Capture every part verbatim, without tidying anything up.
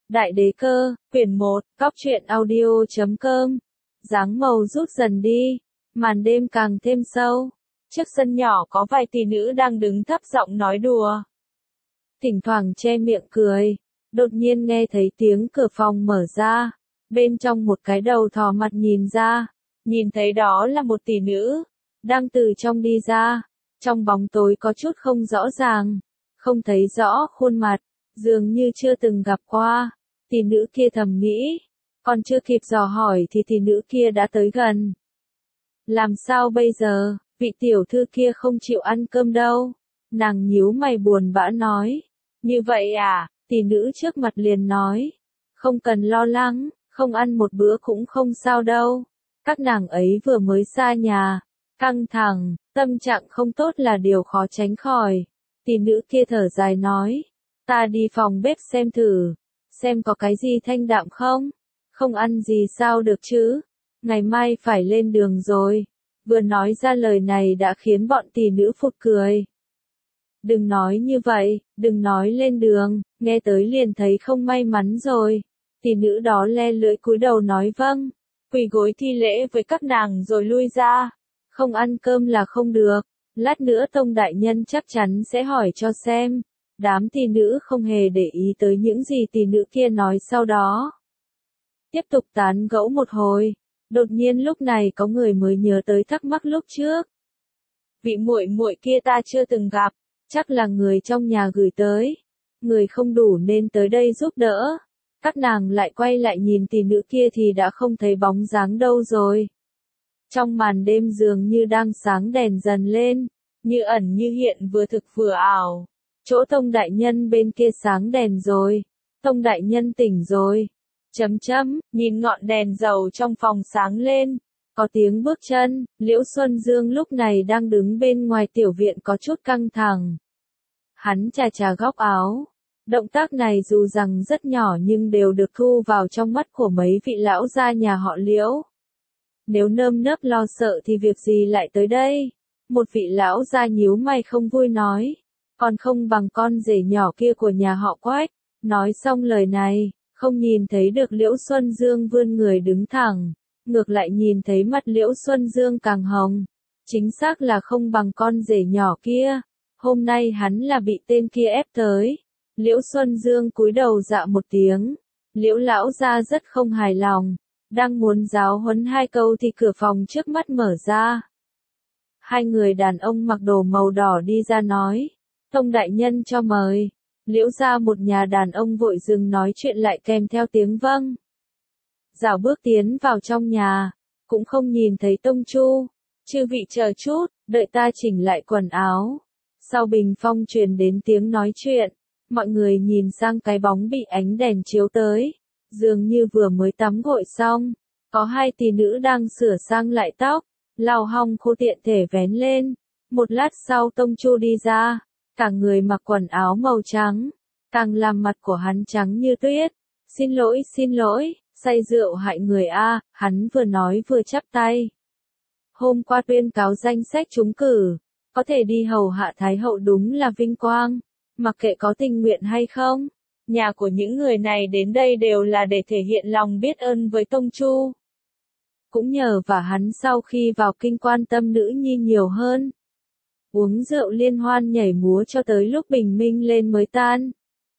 Đại đế cơ, quyển một, góc truyện audio chấm com. Dáng màu rút dần đi, màn đêm càng thêm sâu. Trước sân nhỏ có vài tỷ nữ đang đứng thấp giọng nói đùa. Thỉnh thoảng che miệng cười, đột nhiên nghe thấy tiếng cửa phòng mở ra. Bên trong một cái đầu thò mặt nhìn ra, nhìn thấy đó là một tỷ nữ, đang từ trong đi ra. Trong bóng tối có chút không rõ ràng, không thấy rõ khuôn mặt, dường như chưa từng gặp qua. Tỷ nữ kia thầm nghĩ, còn chưa kịp dò hỏi thì tỷ nữ kia đã tới gần. Làm sao bây giờ, vị tiểu thư kia không chịu ăn cơm đâu. Nàng nhíu mày buồn bã nói. Như vậy à, tỷ nữ trước mặt liền nói. Không cần lo lắng, không ăn một bữa cũng không sao đâu. Các nàng ấy vừa mới xa nhà, căng thẳng, tâm trạng không tốt là điều khó tránh khỏi. Tỷ nữ kia thở dài nói. Ta đi phòng bếp xem thử. Xem có cái gì thanh đạm không? Không ăn gì sao được chứ? Ngày mai phải lên đường rồi. Vừa nói ra lời này đã khiến bọn tỷ nữ phụt cười. Đừng nói như vậy, đừng nói lên đường, nghe tới liền thấy không may mắn rồi. Tỷ nữ đó le lưỡi cúi đầu nói vâng, quỳ gối thi lễ với các nàng rồi lui ra. Không ăn cơm là không được, lát nữa tông đại nhân chắc chắn sẽ hỏi cho xem. Đám tỷ nữ không hề để ý tới những gì tỷ nữ kia nói sau đó. Tiếp tục tán gẫu một hồi, đột nhiên lúc này có người mới nhớ tới thắc mắc lúc trước. Vị muội muội kia ta chưa từng gặp, chắc là người trong nhà gửi tới. Người không đủ nên tới đây giúp đỡ. Các nàng lại quay lại nhìn tỷ nữ kia thì đã không thấy bóng dáng đâu rồi. Trong màn đêm dường như đang sáng đèn dần lên, như ẩn như hiện vừa thực vừa ảo. Chỗ tông đại nhân bên kia sáng đèn rồi. Tông đại nhân tỉnh rồi. Chấm chấm, nhìn ngọn đèn dầu trong phòng sáng lên. Có tiếng bước chân, Liễu Xuân Dương lúc này đang đứng bên ngoài tiểu viện có chút căng thẳng. Hắn chà chà góc áo. Động tác này dù rằng rất nhỏ nhưng đều được thu vào trong mắt của mấy vị lão gia nhà họ Liễu. Nếu nơm nớp lo sợ thì việc gì lại tới đây? Một vị lão gia nhíu mày không vui nói. Còn không bằng con rể nhỏ kia của nhà họ Quách. Nói xong lời này, không nhìn thấy được Liễu Xuân Dương vươn người đứng thẳng, ngược lại nhìn thấy mặt Liễu Xuân Dương càng hồng. Chính xác là không bằng con rể nhỏ kia. Hôm nay hắn là bị tên kia ép tới. Liễu Xuân Dương cúi đầu dạ một tiếng. Liễu lão gia rất không hài lòng, đang muốn giáo huấn hai câu thì cửa phòng trước mắt mở ra. Hai người đàn ông mặc đồ màu đỏ đi ra nói. Tông đại nhân cho mời. Liễu ra một nhà đàn ông vội dừng nói chuyện lại kèm theo tiếng vâng. Dạo bước tiến vào trong nhà, cũng không nhìn thấy Tông Chu. Chư vị chờ chút, đợi ta chỉnh lại quần áo. Sau bình phong truyền đến tiếng nói chuyện, mọi người nhìn sang cái bóng bị ánh đèn chiếu tới. Dường như vừa mới tắm gội xong, có hai tỷ nữ đang sửa sang lại tóc, lau hong khô tiện thể vén lên. Một lát sau Tông Chu đi ra. Cả người mặc quần áo màu trắng, càng làm mặt của hắn trắng như tuyết. Xin lỗi, xin lỗi, say rượu hại người a, hắn vừa nói vừa chắp tay. Hôm qua tuyên cáo danh sách trúng cử, có thể đi hầu hạ Thái hậu đúng là vinh quang, mặc kệ có tình nguyện hay không. Nhà của những người này đến đây đều là để thể hiện lòng biết ơn với Tông Chu. Cũng nhờ và hắn sau khi vào kinh quan tâm nữ nhi nhiều hơn. Uống rượu liên hoan nhảy múa cho tới lúc bình minh lên mới tan.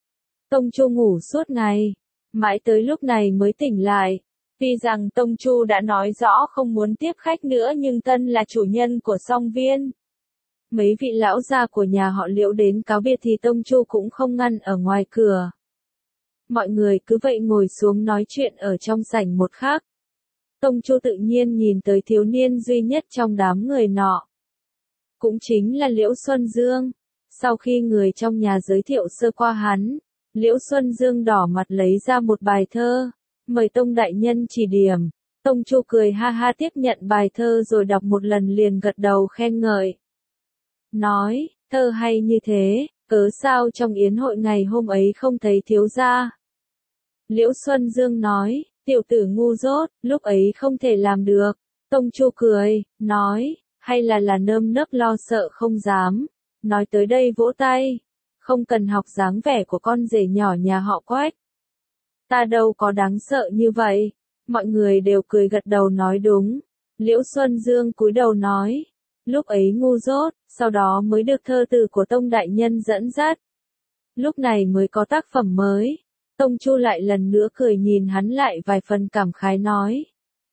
Tông Chu ngủ suốt ngày, mãi tới lúc này mới tỉnh lại. Tuy rằng Tông Chu đã nói rõ không muốn tiếp khách nữa nhưng Tân là chủ nhân của Song Viên. Mấy vị lão gia của nhà họ Liễu đến cáo biệt thì Tông Chu cũng không ngăn ở ngoài cửa. Mọi người cứ vậy ngồi xuống nói chuyện ở trong sảnh một khắc. Tông Chu tự nhiên nhìn tới thiếu niên duy nhất trong đám người nọ. Cũng chính là Liễu Xuân Dương. Sau khi người trong nhà giới thiệu sơ qua hắn, Liễu Xuân Dương đỏ mặt lấy ra một bài thơ, mời Tông đại nhân chỉ điểm. Tông Chu cười ha ha tiếp nhận bài thơ rồi đọc một lần liền gật đầu khen ngợi. Nói, thơ hay như thế, cớ sao trong yến hội ngày hôm ấy không thấy thiếu gia? Liễu Xuân Dương nói, tiểu tử ngu dốt, lúc ấy không thể làm được. Tông Chu cười, nói, hay là là nơm nớp lo sợ không dám. Nói tới đây vỗ tay. Không cần học dáng vẻ của con rể nhỏ nhà họ Quách. Ta đâu có đáng sợ như vậy. Mọi người đều cười gật đầu nói đúng. Liễu Xuân Dương cúi đầu nói. Lúc ấy ngu dốt, sau đó mới được thơ từ của Tông Đại Nhân dẫn dắt. Lúc này mới có tác phẩm mới. Tông Chu lại lần nữa cười nhìn hắn lại vài phần cảm khái nói.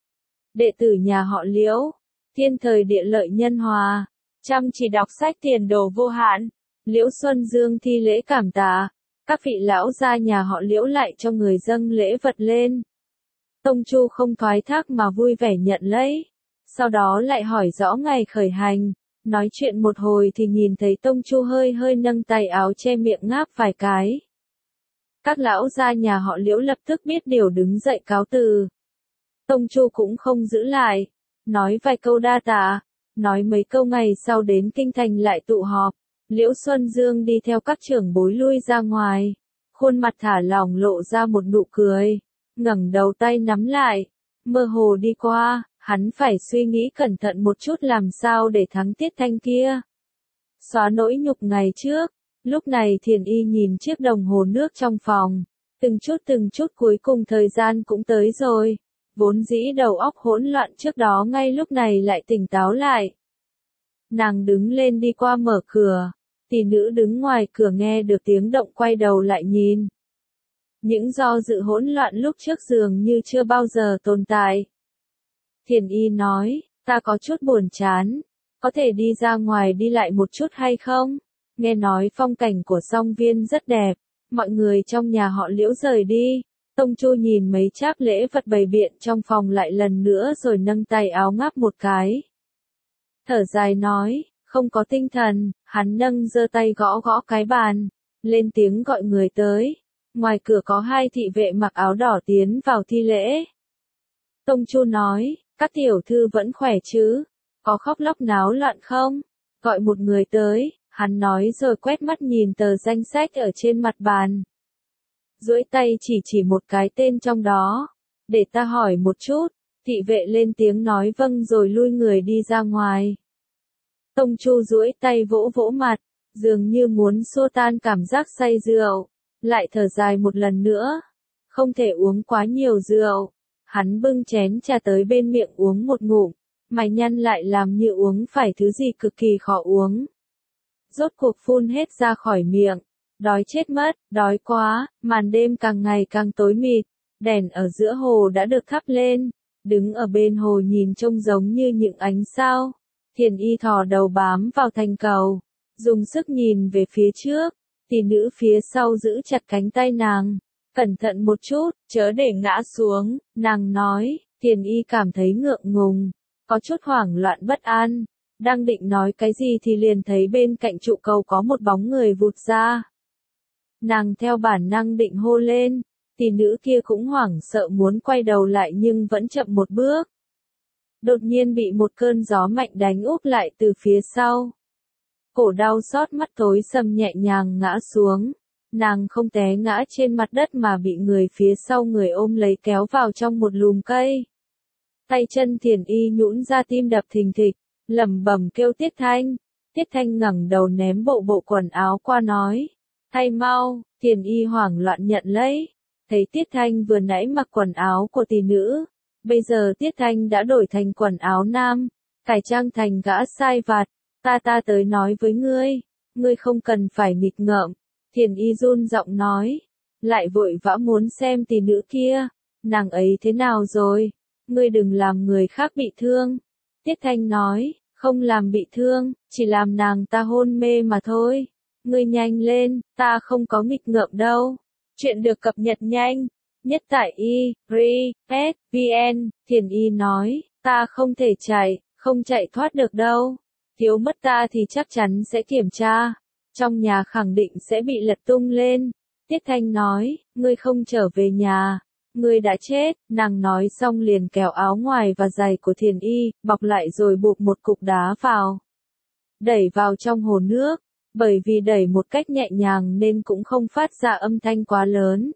Đệ tử nhà họ Liễu, thiên thời địa lợi nhân hòa, chăm chỉ đọc sách tiền đồ vô hạn. Liễu Xuân Dương thi lễ cảm tạ, các vị lão gia nhà họ Liễu lại cho người dâng lễ vật lên. Tông Chu không thoái thác mà vui vẻ nhận lấy, sau đó lại hỏi rõ ngày khởi hành, nói chuyện một hồi thì nhìn thấy Tông Chu hơi hơi nâng tay áo che miệng ngáp vài cái. Các lão gia nhà họ Liễu lập tức biết điều đứng dậy cáo từ. Tông Chu cũng không giữ lại, nói vài câu đa tạ, nói mấy câu ngày sau đến kinh thành lại tụ họp. Liễu Xuân Dương đi theo các trưởng bối lui ra ngoài, khuôn mặt thả lỏng lộ ra một nụ cười, ngẩng đầu tay nắm lại, mơ hồ đi qua, hắn phải suy nghĩ cẩn thận một chút làm sao để thắng Tiết Thanh kia. Xóa nỗi nhục ngày trước, lúc này Thiền Y nhìn chiếc đồng hồ nước trong phòng, từng chút từng chút cuối cùng thời gian cũng tới rồi, vốn dĩ đầu óc hỗn loạn trước đó ngay lúc này lại tỉnh táo lại. Nàng đứng lên đi qua mở cửa. Tỷ nữ đứng ngoài cửa nghe được tiếng động quay đầu lại nhìn. Những do dự hỗn loạn lúc trước dường như chưa bao giờ tồn tại. Thiền Y nói, ta có chút buồn chán, có thể đi ra ngoài đi lại một chút hay không? Nghe nói phong cảnh của Song Viên rất đẹp, mọi người trong nhà họ Liễu rời đi. Tông Chu nhìn mấy tráp lễ vật bày biện trong phòng lại lần nữa rồi nâng tay áo ngáp một cái. Thở dài nói, không có tinh thần, hắn nâng giơ tay gõ gõ cái bàn, lên tiếng gọi người tới. Ngoài cửa có hai thị vệ mặc áo đỏ tiến vào thi lễ. Tông Chu nói, các tiểu thư vẫn khỏe chứ, có khóc lóc náo loạn không? Gọi một người tới, hắn nói rồi quét mắt nhìn tờ danh sách ở trên mặt bàn. Duỗi tay chỉ chỉ một cái tên trong đó, để ta hỏi một chút. Thị vệ lên tiếng nói vâng rồi lui người đi ra ngoài. Tông Chu duỗi tay vỗ vỗ mặt, dường như muốn xua tan cảm giác say rượu, lại thở dài một lần nữa. Không thể uống quá nhiều rượu. Hắn bưng chén trà tới bên miệng uống một ngụm, mày nhăn lại làm như uống phải thứ gì cực kỳ khó uống. Rốt cuộc phun hết ra khỏi miệng, đói chết mất, đói quá, màn đêm càng ngày càng tối mịt, đèn ở giữa hồ đã được thắp lên, đứng ở bên hồ nhìn trông giống như những ánh sao. Thiền Y thò đầu bám vào thành cầu, dùng sức nhìn về phía trước, tỷ nữ phía sau giữ chặt cánh tay nàng. Cẩn thận một chút, chớ để ngã xuống, nàng nói. Thiền Y cảm thấy ngượng ngùng, có chút hoảng loạn bất an, đang định nói cái gì thì liền thấy bên cạnh trụ cầu có một bóng người vụt ra. Nàng theo bản năng định hô lên, tỷ nữ kia cũng hoảng sợ muốn quay đầu lại nhưng vẫn chậm một bước. Đột nhiên bị một cơn gió mạnh đánh úp lại từ phía sau. Cổ đau xót mắt tối sầm nhẹ nhàng ngã xuống. Nàng không té ngã trên mặt đất mà bị người phía sau người ôm lấy kéo vào trong một lùm cây. Tay chân Thiền Y nhũn ra tim đập thình thịch, lẩm bẩm kêu Tiết Thanh. Tiết Thanh ngẩng đầu ném bộ bộ quần áo qua nói. Thay mau, Thiền Y hoảng loạn nhận lấy. Thấy Tiết Thanh vừa nãy mặc quần áo của tỷ nữ. Bây giờ Tiết Thanh đã đổi thành quần áo nam, cải trang thành gã sai vặt. Ta ta tới nói với ngươi, ngươi không cần phải nghịch ngợm. Thiền Y run giọng nói, lại vội vã muốn xem tỷ nữ kia, nàng ấy thế nào rồi, ngươi đừng làm người khác bị thương. Tiết Thanh nói, không làm bị thương, chỉ làm nàng ta hôn mê mà thôi. Ngươi nhanh lên, ta không có nghịch ngợm đâu. Chuyện được cập nhật nhanh, nhất tại y, ri, s, vn. Thiền Y nói, ta không thể chạy, không chạy thoát được đâu. Thiếu mất ta thì chắc chắn sẽ kiểm tra. Trong nhà khẳng định sẽ bị lật tung lên. Tiết Thanh nói, ngươi không trở về nhà, ngươi đã chết. Nàng nói xong liền kéo áo ngoài và giày của Thiền Y, bọc lại rồi buộc một cục đá vào. Đẩy vào trong hồ nước, bởi vì đẩy một cách nhẹ nhàng nên cũng không phát ra âm thanh quá lớn.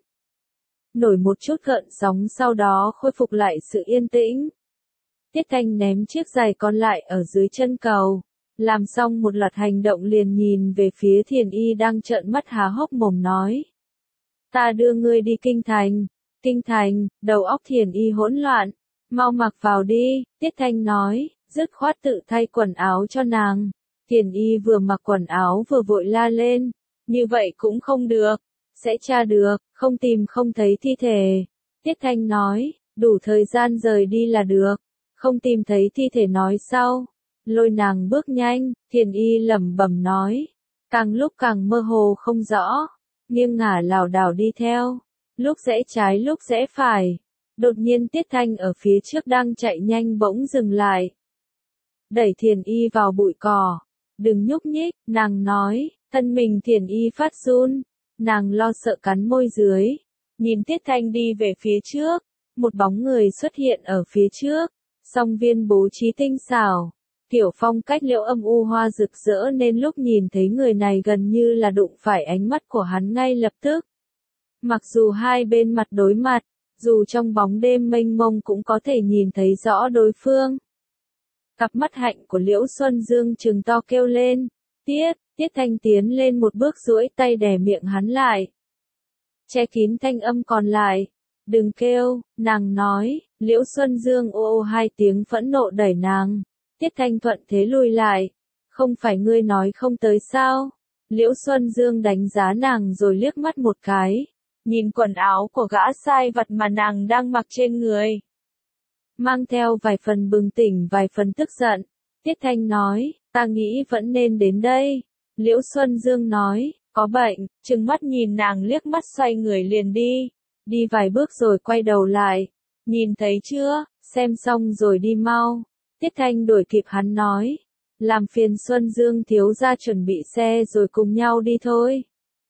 Nổi một chút gợn sóng sau đó khôi phục lại sự yên tĩnh. Tiết Thanh ném chiếc giày còn lại ở dưới chân cầu. Làm xong một loạt hành động liền nhìn về phía Thiền Y đang trợn mắt há hốc mồm nói. Ta đưa ngươi đi kinh thành, kinh thành, đầu óc Thiền Y hỗn loạn. Mau mặc vào đi, Tiết Thanh nói, dứt khoát tự thay quần áo cho nàng. Thiền Y vừa mặc quần áo vừa vội la lên, như vậy cũng không được, sẽ tra được, không tìm không thấy thi thể. Tiết Thanh nói, đủ thời gian rời đi là được, không tìm thấy thi thể nói sau. Lôi nàng bước nhanh, Thiền Y lẩm bẩm nói, càng lúc càng mơ hồ không rõ, nghiêng ngả lảo đảo đi theo, lúc rẽ trái lúc rẽ phải. Đột nhiên Tiết Thanh ở phía trước đang chạy nhanh bỗng dừng lại. Đẩy Thiền Y vào bụi cỏ, đừng nhúc nhích, nàng nói, thân mình Thiền Y phát run, nàng lo sợ cắn môi dưới, nhìn Tiết Thanh đi về phía trước, một bóng người xuất hiện ở phía trước, song viên bố trí tinh xảo, kiểu phong cách liễu âm u hoa rực rỡ nên lúc nhìn thấy người này gần như là đụng phải ánh mắt của hắn ngay lập tức. Mặc dù hai bên mặt đối mặt, dù trong bóng đêm mênh mông cũng có thể nhìn thấy rõ đối phương. Cặp mắt hạnh của Liễu Xuân Dương trừng to kêu lên, Tiết, Tiết Thanh tiến lên một bước duỗi tay đè miệng hắn lại. Che kín thanh âm còn lại, đừng kêu, nàng nói, Liễu Xuân Dương ô ô hai tiếng phẫn nộ đẩy nàng. Tiết Thanh thuận thế lùi lại, không phải ngươi nói không tới sao? Liễu Xuân Dương đánh giá nàng rồi liếc mắt một cái, nhìn quần áo của gã sai vặt mà nàng đang mặc trên người. Mang theo vài phần bừng tỉnh vài phần tức giận, Tiết Thanh nói, ta nghĩ vẫn nên đến đây. Liễu Xuân Dương nói, có bệnh, trừng mắt nhìn nàng liếc mắt xoay người liền đi, đi vài bước rồi quay đầu lại, nhìn thấy chưa, xem xong rồi đi mau. Tiết Thanh đuổi kịp hắn nói, làm phiền Xuân Dương thiếu gia chuẩn bị xe rồi cùng nhau đi thôi.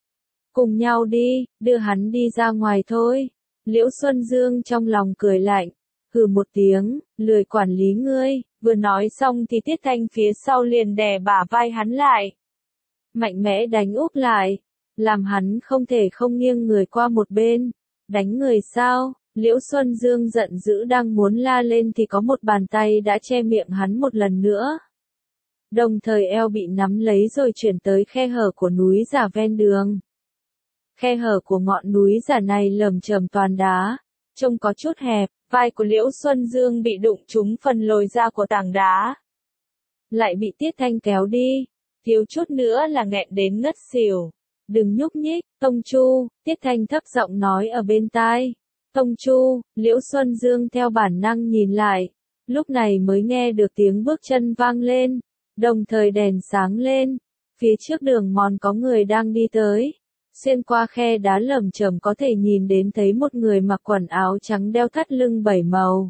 Cùng nhau đi, đưa hắn đi ra ngoài thôi. Liễu Xuân Dương trong lòng cười lạnh, hừ một tiếng, lười quản lý ngươi, vừa nói xong thì Tiết Thanh phía sau liền đè bả vai hắn lại. Mạnh mẽ đánh úp lại, làm hắn không thể không nghiêng người qua một bên. Đánh người sao? Liễu Xuân Dương giận dữ đang muốn la lên thì có một bàn tay đã che miệng hắn một lần nữa. Đồng thời eo bị nắm lấy rồi chuyển tới khe hở của núi giả ven đường. Khe hở của ngọn núi giả này lởm chởm toàn đá, trông có chút hẹp, vai của Liễu Xuân Dương bị đụng trúng phần lồi ra của tảng đá. Lại bị Tiết Thanh kéo đi, thiếu chút nữa là nghẹn đến ngất xỉu. Đừng nhúc nhích, Tông Chu, Tiết Thanh thấp giọng nói ở bên tai. Tông Chu, Liễu Xuân Dương theo bản năng nhìn lại, lúc này mới nghe được tiếng bước chân vang lên, đồng thời đèn sáng lên, phía trước đường mòn có người đang đi tới, xuyên qua khe đá lởm chởm có thể nhìn đến thấy một người mặc quần áo trắng đeo thắt lưng bảy màu.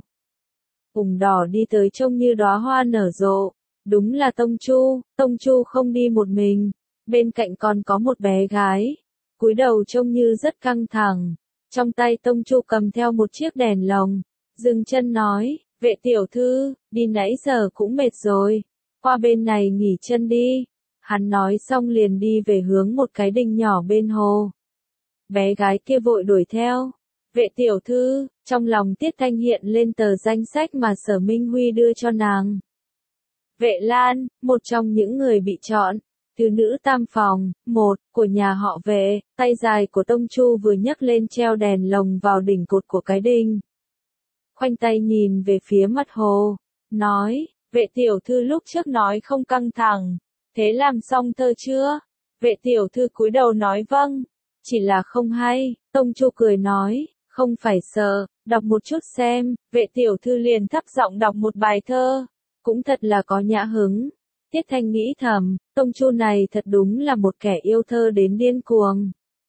Ủng đỏ đi tới trông như đóa hoa nở rộ, đúng là Tông Chu. Tông Chu không đi một mình, bên cạnh còn có một bé gái, cúi đầu trông như rất căng thẳng. Trong tay Tông Chu cầm theo một chiếc đèn lồng, dừng chân nói, vệ tiểu thư, đi nãy giờ cũng mệt rồi, qua bên này nghỉ chân đi. Hắn nói xong liền đi về hướng một cái đình nhỏ bên hồ. Bé gái kia vội đuổi theo, vệ tiểu thư, trong lòng Tiết Thanh hiện lên tờ danh sách mà Sở Minh Huy đưa cho nàng. Vệ Lan, một trong những người bị chọn. Từ nữ tam phòng, một, của nhà họ Vệ, tay dài của Tông Chu vừa nhấc lên treo đèn lồng vào đỉnh cột của cái đình. Khoanh tay nhìn về phía mặt hồ, nói, vệ tiểu thư lúc trước nói không căng thẳng, thế làm xong thơ chưa? Vệ tiểu thư cúi đầu nói vâng, chỉ là không hay. Tông Chu cười nói, không phải sợ, đọc một chút xem. Vệ tiểu thư liền thấp giọng đọc một bài thơ, cũng thật là có nhã hứng. Tiết Thanh nghĩ thầm, Tông Chu này thật đúng là một kẻ yêu thơ đến điên cuồng.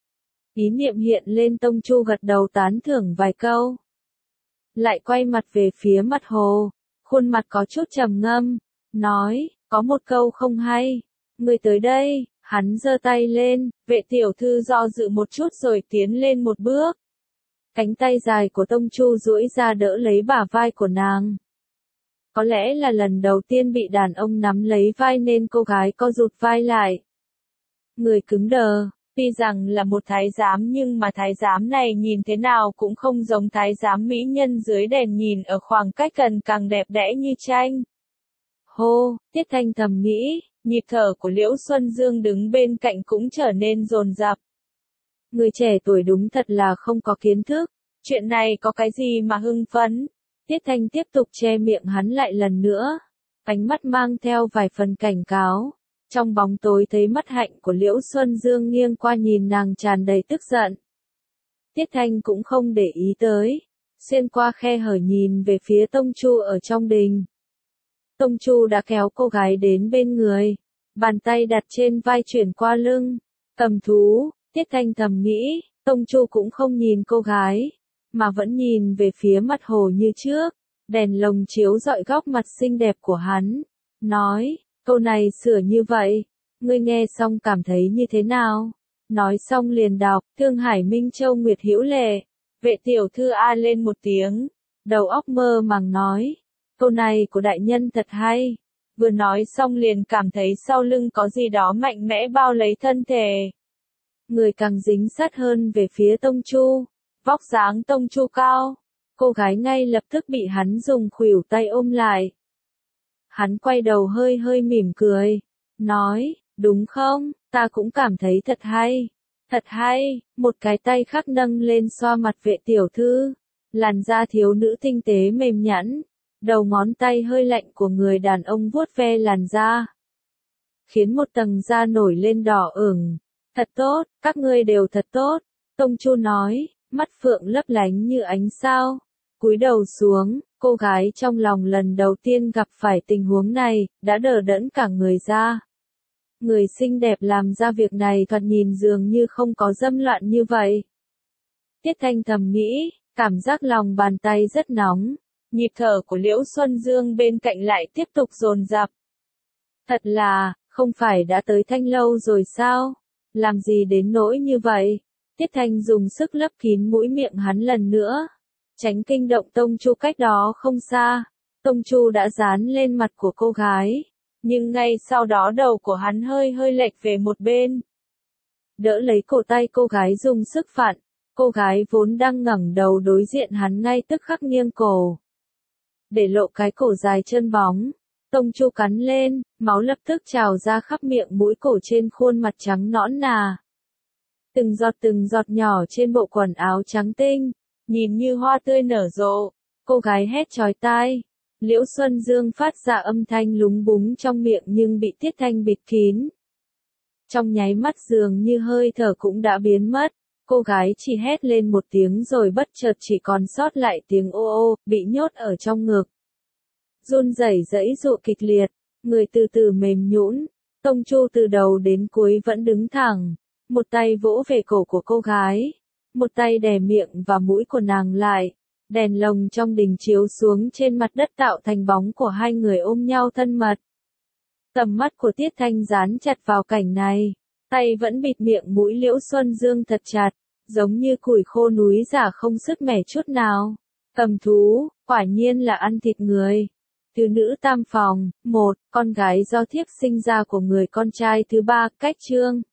Ý niệm hiện lên, Tông Chu gật đầu tán thưởng vài câu. Lại quay mặt về phía mặt hồ, khuôn mặt có chút trầm ngâm, nói, có một câu không hay. Người tới đây, hắn giơ tay lên, vệ tiểu thư do dự một chút rồi tiến lên một bước. Cánh tay dài của Tông Chu duỗi ra đỡ lấy bả vai của nàng. Có lẽ là lần đầu tiên bị đàn ông nắm lấy vai nên cô gái co rụt vai lại. Người cứng đờ, tuy rằng là một thái giám nhưng mà thái giám này nhìn thế nào cũng không giống thái giám mỹ nhân dưới đèn nhìn ở khoảng cách gần càng đẹp đẽ như tranh. Hô, Tiết Thanh thầm nghĩ, nhịp thở của Liễu Xuân Dương đứng bên cạnh cũng trở nên dồn dập. Người trẻ tuổi đúng thật là không có kiến thức, Chuyện này có cái gì mà hưng phấn? Tiết Thanh tiếp tục che miệng hắn lại lần nữa. Ánh mắt mang theo vài phần cảnh cáo. Trong bóng tối thấy mắt hạnh của Liễu Xuân Dương nghiêng qua nhìn nàng tràn đầy tức giận. Tiết Thanh cũng không để ý tới. Xuyên qua khe hở nhìn về phía Tông Chu ở trong đình. Tông Chu đã kéo cô gái đến bên người. Bàn tay đặt trên vai chuyển qua lưng. Cầm thú, Tiết Thanh thầm nghĩ, Tông Chu cũng không nhìn cô gái, mà vẫn nhìn về phía mặt hồ như trước. Đèn lồng chiếu rọi góc mặt xinh đẹp của hắn. Nói, câu này sửa như vậy, ngươi nghe xong cảm thấy như thế nào? Nói xong liền đọc, Thương Hải Minh Châu Nguyệt Hữu Lệ. Vệ tiểu thư a lên một tiếng, đầu óc mơ màng nói, câu này của đại nhân thật hay. Vừa nói xong liền cảm thấy sau lưng có gì đó mạnh mẽ bao lấy thân thể. Người càng dính sát hơn về phía Tông Chu, vóc dáng Tông Chu cao. Cô gái ngay lập tức bị hắn dùng khuỷu tay ôm lại. Hắn quay đầu hơi hơi mỉm cười, nói, đúng không, ta cũng cảm thấy thật hay. Thật hay, một cái tay khác nâng lên xoa mặt vệ tiểu thư. Làn da thiếu nữ tinh tế mềm nhẵn. Đầu ngón tay hơi lạnh của người đàn ông vuốt ve làn da. Khiến một tầng da nổi lên đỏ ửng. Thật tốt, các ngươi đều thật tốt. Tông Chu nói, mắt phượng lấp lánh như ánh sao. Cúi đầu xuống, cô gái trong lòng lần đầu tiên gặp phải tình huống này, đã đờ đẫn cả người ra. Người xinh đẹp làm ra việc này thoạt nhìn dường như không có dâm loạn như vậy. Tiết Thanh thầm nghĩ, cảm giác lòng bàn tay rất nóng. Nhịp thở của Liễu Xuân Dương bên cạnh lại tiếp tục dồn dập. Thật là, không phải đã tới Thanh lâu rồi sao? Làm gì đến nỗi như vậy? Tiết Thanh dùng sức lấp kín mũi miệng hắn lần nữa. Tránh kinh động Tông Chu cách đó không xa. Tông Chu đã dán lên mặt của cô gái. Nhưng ngay sau đó đầu của hắn hơi hơi lệch về một bên. Đỡ lấy cổ tay cô gái dùng sức phản. Cô gái vốn đang ngẩng đầu đối diện hắn ngay tức khắc nghiêng cổ. Để lộ cái cổ dài chân bóng. Tông Chu cắn lên, máu lập tức trào ra khắp miệng mũi cổ trên khuôn mặt trắng nõn nà. Từng giọt từng giọt nhỏ trên bộ quần áo trắng tinh, nhìn như hoa tươi nở rộ. Cô gái hét chói tai. Liễu Xuân Dương phát ra âm thanh lúng búng trong miệng nhưng bị Tiết Thanh bịt kín. Trong nháy mắt dường như hơi thở cũng đã biến mất. Cô gái chỉ hét lên một tiếng rồi bất chợt chỉ còn sót lại tiếng ô ô, bị nhốt ở trong ngực. Run rẩy giãy giụa kịch liệt, người từ từ mềm nhũn. Tông Chu từ đầu đến cuối vẫn đứng thẳng, một tay vỗ về cổ của cô gái, một tay đè miệng và mũi của nàng lại. Đèn lồng trong đình chiếu xuống trên mặt đất tạo thành bóng của hai người ôm nhau thân mật. Tầm mắt của Tiết Thanh dán chặt vào cảnh này, tay vẫn bịt miệng mũi Liễu Xuân Dương thật chặt, giống như củi khô núi giả không sứt mẻ chút nào. Cầm thú, quả nhiên là ăn thịt người. Từ nữ tam phòng, một, con gái do thiếp sinh ra của người con trai thứ ba, cách chương.